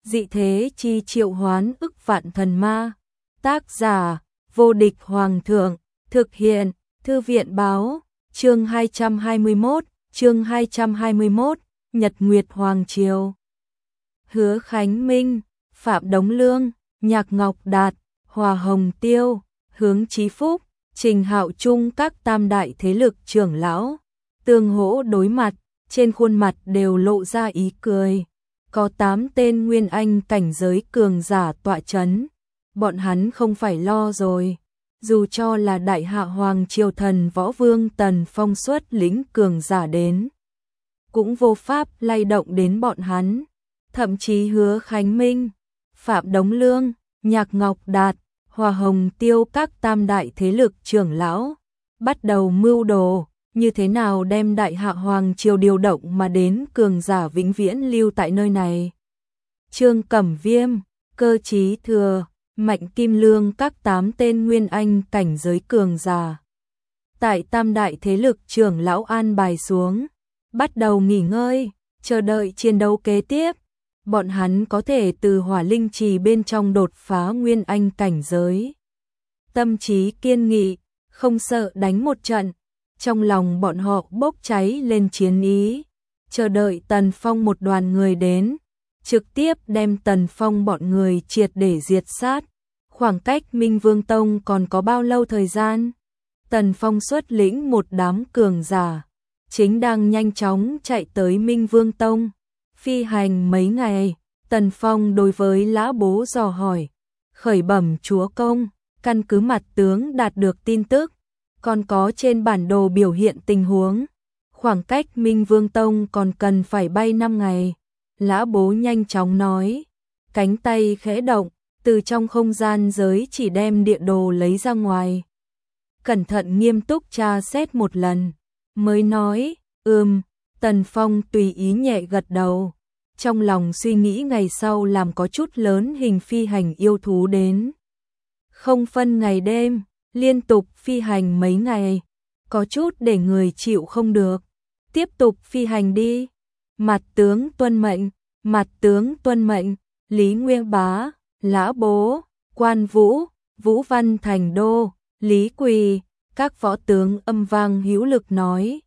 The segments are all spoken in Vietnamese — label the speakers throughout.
Speaker 1: dị thế chi triệu hoán ức vạn thần ma. Tác giả, vô địch hoàng thượng, thực hiện, thư viện báo, chương 221, Nhật Nguyệt Hoàng Triều. Hứa Khánh Minh, Phạm Đống Lương, Nhạc Ngọc Đạt, Hòa Hồng Tiêu, Hướng Chí Phúc, Trình Hạo Trung các tam đại thế lực trưởng lão, tương hỗ đối mặt, trên khuôn mặt đều lộ ra ý cười. Có 8 tên nguyên anh cảnh giới cường giả tọa chấn, bọn hắn không phải lo rồi. Dù cho là đại hạ hoàng triều thần võ vương Tần Phong xuất lĩnh cường giả đến, cũng vô pháp lay động đến bọn hắn. Thậm chí Hứa Khánh Minh, Phạm Đống Lương, Nhạc Ngọc Đạt, Hòa Hồng Tiêu các tam đại thế lực trưởng lão bắt đầu mưu đồ như thế nào đem đại hạ hoàng triều điều động mà đến cường giả vĩnh viễn lưu tại nơi này. Trương Cẩm Viêm, Cơ Chí Thừa, Mạnh Kim Lương các 8 tên nguyên anh cảnh giới cường giả tại tam đại thế lực trưởng lão an bài xuống, bắt đầu nghỉ ngơi, chờ đợi chiến đấu kế tiếp. Bọn hắn có thể từ hỏa linh trì bên trong đột phá nguyên anh cảnh giới. Tâm trí kiên nghị, không sợ đánh một trận, trong lòng bọn họ bốc cháy lên chiến ý, chờ đợi Tần Phong một đoàn người đến, trực tiếp đem Tần Phong bọn người triệt để diệt sát. Khoảng cách Minh Vương Tông còn có bao lâu thời gian? Tần Phong xuất lĩnh một đám cường giả, chính đang nhanh chóng chạy tới Minh Vương Tông. Phi hành mấy ngày, Tần Phong đối với Lã Bố dò hỏi, khởi bẩm chúa công, căn cứ mặt tướng đạt được tin tức, còn có trên bản đồ biểu hiện tình huống, khoảng cách Minh Vương Tông còn cần phải bay 5 ngày. Lã Bố nhanh chóng nói, cánh tay khẽ động, từ trong không gian giới chỉ đem địa đồ lấy ra ngoài. Cẩn thận nghiêm túc tra xét một lần, mới nói, Tần Phong tùy ý nhẹ gật đầu, trong lòng suy nghĩ ngày sau làm có chút lớn hình phi hành yêu thú đến. Không phân ngày đêm, liên tục phi hành mấy ngày, có chút để người chịu không được. Tiếp tục phi hành đi. Mặt tướng tuân mệnh, mặt tướng tuân mệnh. Lý Nguyên Bá, Lã Bố, Quan Vũ, Vũ Văn Thành Đô, Lý Quỳ, các võ tướng âm vang hữu lực nói,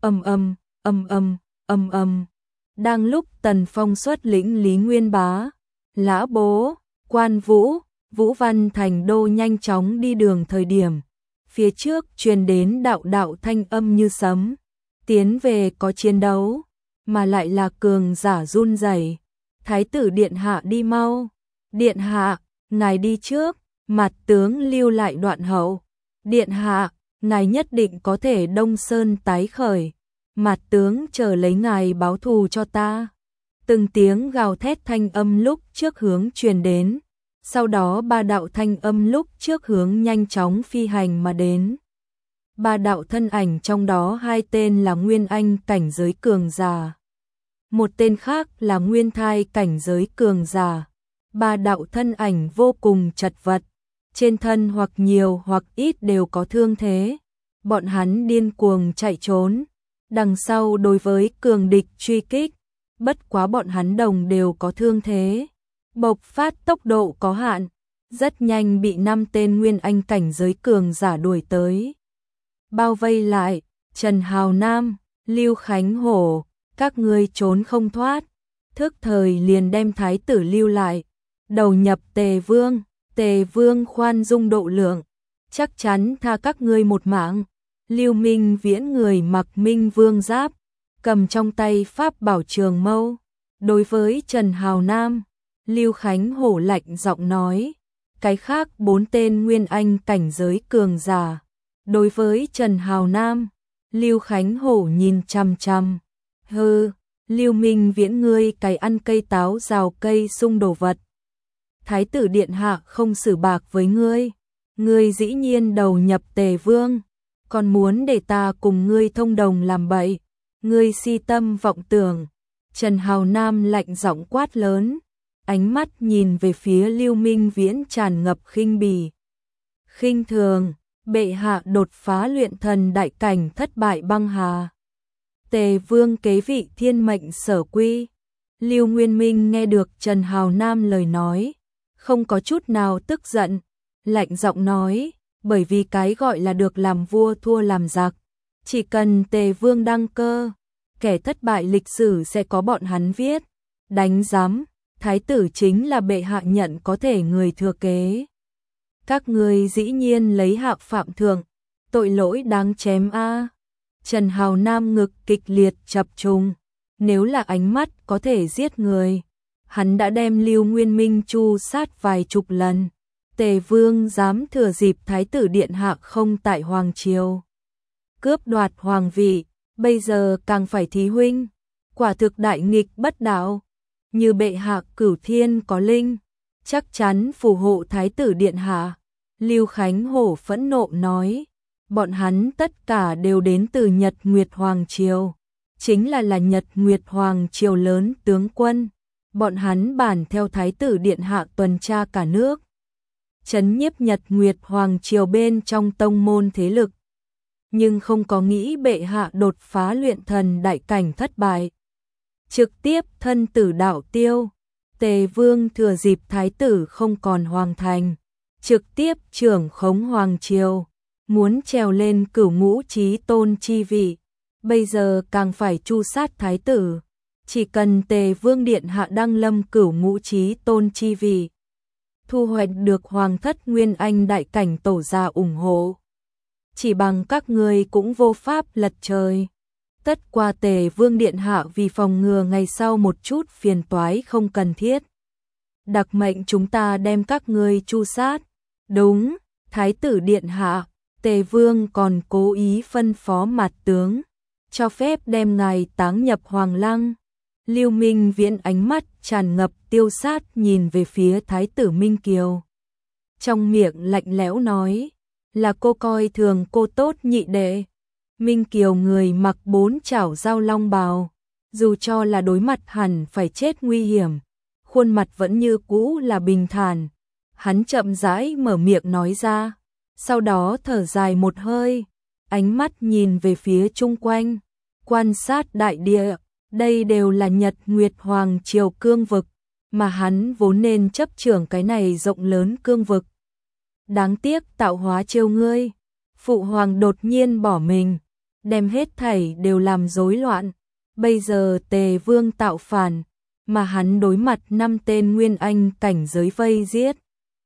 Speaker 1: Đang lúc Tần Phong xuất lĩnh Lý Nguyên Bá, Lã Bố, Quan Vũ, Vũ Văn Thành Đô nhanh chóng đi đường thời điểm, phía trước truyền đến đạo đạo thanh âm như sấm, tiến về có chiến đấu, mà lại là cường giả run rẩy. Thái tử điện hạ đi mau. Điện hạ, ngài đi trước, mặt tướng lưu lại đoạn hậu. Điện hạ, ngài nhất định có thể Đông Sơn tái khởi. Mặt tướng chờ lấy ngài báo thù cho ta. Từng tiếng gào thét thanh âm lúc trước hướng truyền đến, sau đó 3 đạo thanh âm lúc trước hướng nhanh chóng phi hành mà đến. 3 đạo thân ảnh trong đó 2 tên là nguyên anh cảnh giới cường giả, một tên khác là nguyên thai cảnh giới cường giả. 3 đạo thân ảnh vô cùng chật vật, trên thân hoặc nhiều hoặc ít đều có thương thế. Bọn hắn điên cuồng chạy trốn, đằng sau đối với cường địch truy kích, bất quá bọn hắn đồng đều có thương thế. Bộc phát tốc độ có hạn, rất nhanh bị 5 tên nguyên anh cảnh giới cường giả đuổi tới. Bao vây lại, Trần Hào Nam, Lưu Khánh Hổ, các ngươi trốn không thoát, thức thời liền đem thái tử lưu lại, đầu nhập Tề Vương khoan dung độ lượng, chắc chắn tha các ngươi một mạng. Lưu Minh Viễn người mặc Minh Vương giáp, cầm trong tay pháp bảo trường mâu, đối với Trần Hào Nam, Lưu Khánh Hổ lạnh giọng nói, cái khác 4 tên nguyên anh cảnh giới cường giả, đối với Trần Hào Nam, Lưu Khánh Hổ nhìn chằm chằm, hừ, Lưu Minh Viễn ngươi cái ăn cây táo rào cây sung đồ vật. Thái tử điện hạ không xử bạc với ngươi dĩ nhiên đầu nhập Tề Vương, còn muốn để ta cùng ngươi thông đồng làm bậy, ngươi si tâm vọng tưởng. Trần Hào Nam lạnh giọng quát lớn, ánh mắt nhìn về phía Lưu Minh Viễn tràn ngập khinh bỉ. Khinh thường, bệ hạ đột phá luyện thần đại cảnh thất bại băng hà. Tề Vương kế vị thiên mệnh sở quy. Lưu Nguyên Minh nghe được Trần Hào Nam lời nói, không có chút nào tức giận, lạnh giọng nói, bởi vì cái gọi là được làm vua thua làm giặc, chỉ cần Tề Vương đăng cơ, kẻ thất bại lịch sử sẽ có bọn hắn viết, đánh giám, thái tử chính là bệ hạ nhận có thể người thừa kế. Các ngươi dĩ nhiên lấy hạ phạm thượng, tội lỗi đáng chém a. Trần Hào Nam ngực kịch liệt chập trùng, nếu là ánh mắt có thể giết người, hắn đã đem Lưu Nguyên Minh chu sát vài chục lần. Tề Vương dám thừa dịp thái tử điện hạ không tại hoàng triều, cướp đoạt hoàng vị, bây giờ càng phải thí huynh, quả thực đại nghịch bất đạo. Như bệ hạ cửu thiên có linh, chắc chắn phù hộ thái tử điện hạ. Lưu Khánh Hổ phẫn nộ nói, bọn hắn tất cả đều đến từ Nhật Nguyệt Hoàng Triều, chính là Nhật Nguyệt Hoàng Triều lớn tướng quân, bọn hắn bản theo thái tử điện hạ tuần tra cả nước, trấn nhiếp Nhật Nguyệt Hoàng Triều bên trong tông môn thế lực, nhưng không có nghĩ bệ hạ đột phá luyện thần đại cảnh thất bại, trực tiếp thân tử đạo tiêu. Tề Vương thừa dịp thái tử không còn hoàng thành, trực tiếp trưởng khống hoàng triều, muốn trèo lên cửu ngũ chí tôn chi vị, bây giờ càng phải chu sát thái tử. Chỉ cần Tề Vương điện hạ đăng lâm cửu ngũ chí tôn chi vị, thu hoạch được hoàng thất Nguyên Anh đại cảnh tổ gia ủng hộ, chỉ bằng các ngươi cũng vô pháp lật trời. Tất qua Tề Vương điện hạ vì phòng ngừa ngày sau một chút phiền toái không cần thiết, đặc mệnh chúng ta đem các ngươi chu sát. Đúng, thái tử điện hạ, Tề Vương còn cố ý phân phó mặt tướng, cho phép đem ngài táng nhập hoàng lăng. Lưu Minh Viễn ánh mắt tràn ngập tiêu sát nhìn về phía thái tử Minh Kiều, trong miệng lạnh lẽo nói, là cô coi thường cô tốt nhị đệ. Minh Kiều người mặc 4 chảo dao long bào, dù cho là đối mặt hẳn phải chết nguy hiểm, khuôn mặt vẫn như cũ là bình thản. Hắn chậm rãi mở miệng nói ra, sau đó thở dài một hơi, ánh mắt nhìn về phía chung quanh, quan sát đại địa, đây đều là Nhật Nguyệt Hoàng Triều cương vực, mà hắn vốn nên chấp trưởng cái này rộng lớn cương vực. Đáng tiếc tạo hóa trêu ngươi, phụ hoàng đột nhiên bỏ mình, đem hết thảy đều làm rối loạn, bây giờ Tề Vương tạo phản, mà hắn đối mặt 5 tên Nguyên Anh cảnh giới vây giết.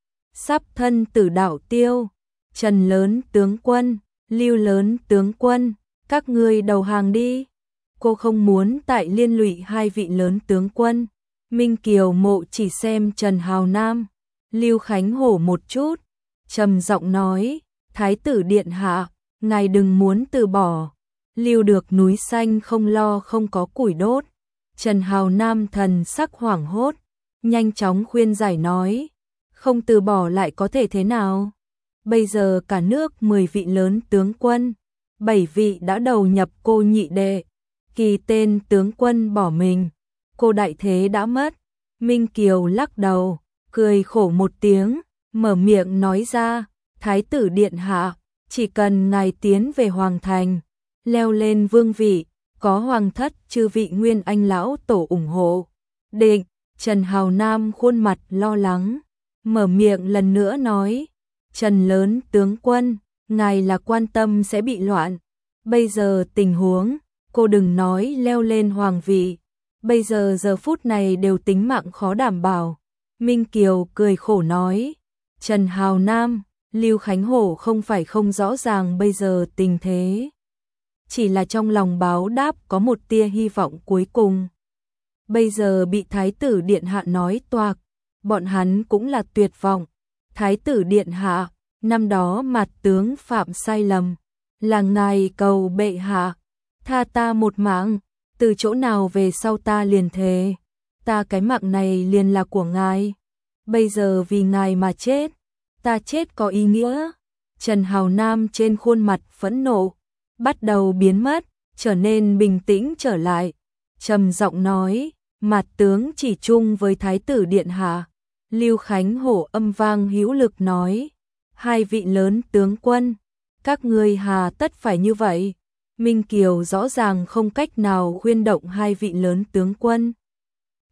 Speaker 1: Sắp thân tử đạo tiêu, Trần lớn tướng quân, Lưu lớn tướng quân, các ngươi đầu hàng đi. Cô không muốn tại liên lụy hai vị lớn tướng quân. Minh Kiều Mộ chỉ xem Trần Hào Nam, Lưu Khánh Hổ một chút, trầm giọng nói, thái tử điện hạ, ngài đừng muốn từ bỏ, lưu được núi xanh không lo không có củi đốt. Trần Hào Nam thần sắc hoảng hốt, nhanh chóng khuyên giải nói, không từ bỏ lại có thể thế nào? Bây giờ cả nước 10 vị lớn tướng quân, 7 vị đã đầu nhập cô nhị đệ, kỳ tên tướng quân bỏ mình, cô đại thế đã mất. Minh Kiều lắc đầu, cười khổ một tiếng, mở miệng nói ra, thái tử điện hạ, chỉ cần ngài tiến về hoàng thành, leo lên vương vị, có hoàng thất chư vị Nguyên Anh lão tổ ủng hộ. Định, Trần Hào Nam khuôn mặt lo lắng, mở miệng lần nữa nói, Trần lớn tướng quân, ngài là quan tâm sẽ bị loạn. Bây giờ tình huống, cô đừng nói leo lên hoàng vị, bây giờ giờ phút này đều tính mạng khó đảm bảo. Minh Kiều cười khổ nói, Trần Hào Nam, Lưu Khánh Hổ không phải không rõ ràng bây giờ tình thế, chỉ là trong lòng báo đáp có một tia hy vọng cuối cùng. Bây giờ bị thái tử điện hạ nói toạc, bọn hắn cũng là tuyệt vọng. Thái tử điện hạ, năm đó mặt tướng phạm sai lầm, là ngài cầu bệ hạ tha ta một mạng, từ chỗ nào về sau ta liền thề, ta cái mạng này liền là của ngài. Bây giờ vì ngài mà chết, ta chết có ý nghĩa. Trần Hào Nam trên khuôn mặt phẫn nộ bắt đầu biến mất, trở nên bình tĩnh trở lại, trầm giọng nói, mặt tướng chỉ chung với thái tử điện hạ. Lưu Khánh Hổ âm vang hữu lực nói, hai vị lớn tướng quân, các ngươi hà tất phải như vậy. Minh Kiều rõ ràng không cách nào khuyên động hai vị lớn tướng quân.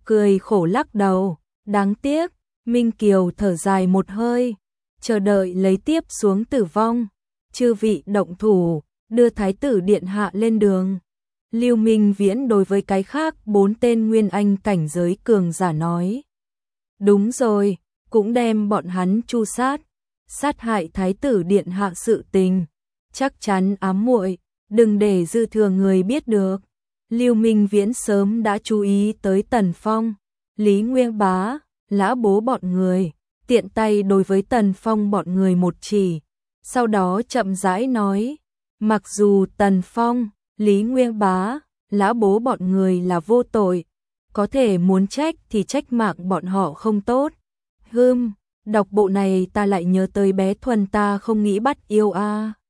Speaker 1: cười khổ lắc đầu, đáng tiếc, Minh Kiều thở dài một hơi, chờ đợi lấy tiếp xuống tử vong, chư vị động thủ, đưa thái tử điện hạ lên đường. Lưu Minh Viễn đối với cái khác 4 tên nguyên anh cảnh giới cường giả nói. Đúng rồi, cũng đem bọn hắn tru sát, sát hại thái tử điện hạ sự tình, chắc chắn ám muội, đừng để dư thừa người biết được. Lưu Minh Viễn sớm đã chú ý tới Tần Phong, Lý Nguyên Bá, Lã Bố bọn người, tiện tay đối với Tần Phong bọn người một chỉ, sau đó chậm rãi nói, mặc dù Tần Phong, Lý Nguyên Bá, Lã Bố bọn người là vô tội, có thể muốn trách thì trách mạng bọn họ không tốt. Đọc bộ này ta lại nhớ tới bé Thuần ta không nghĩ bắt yêu a.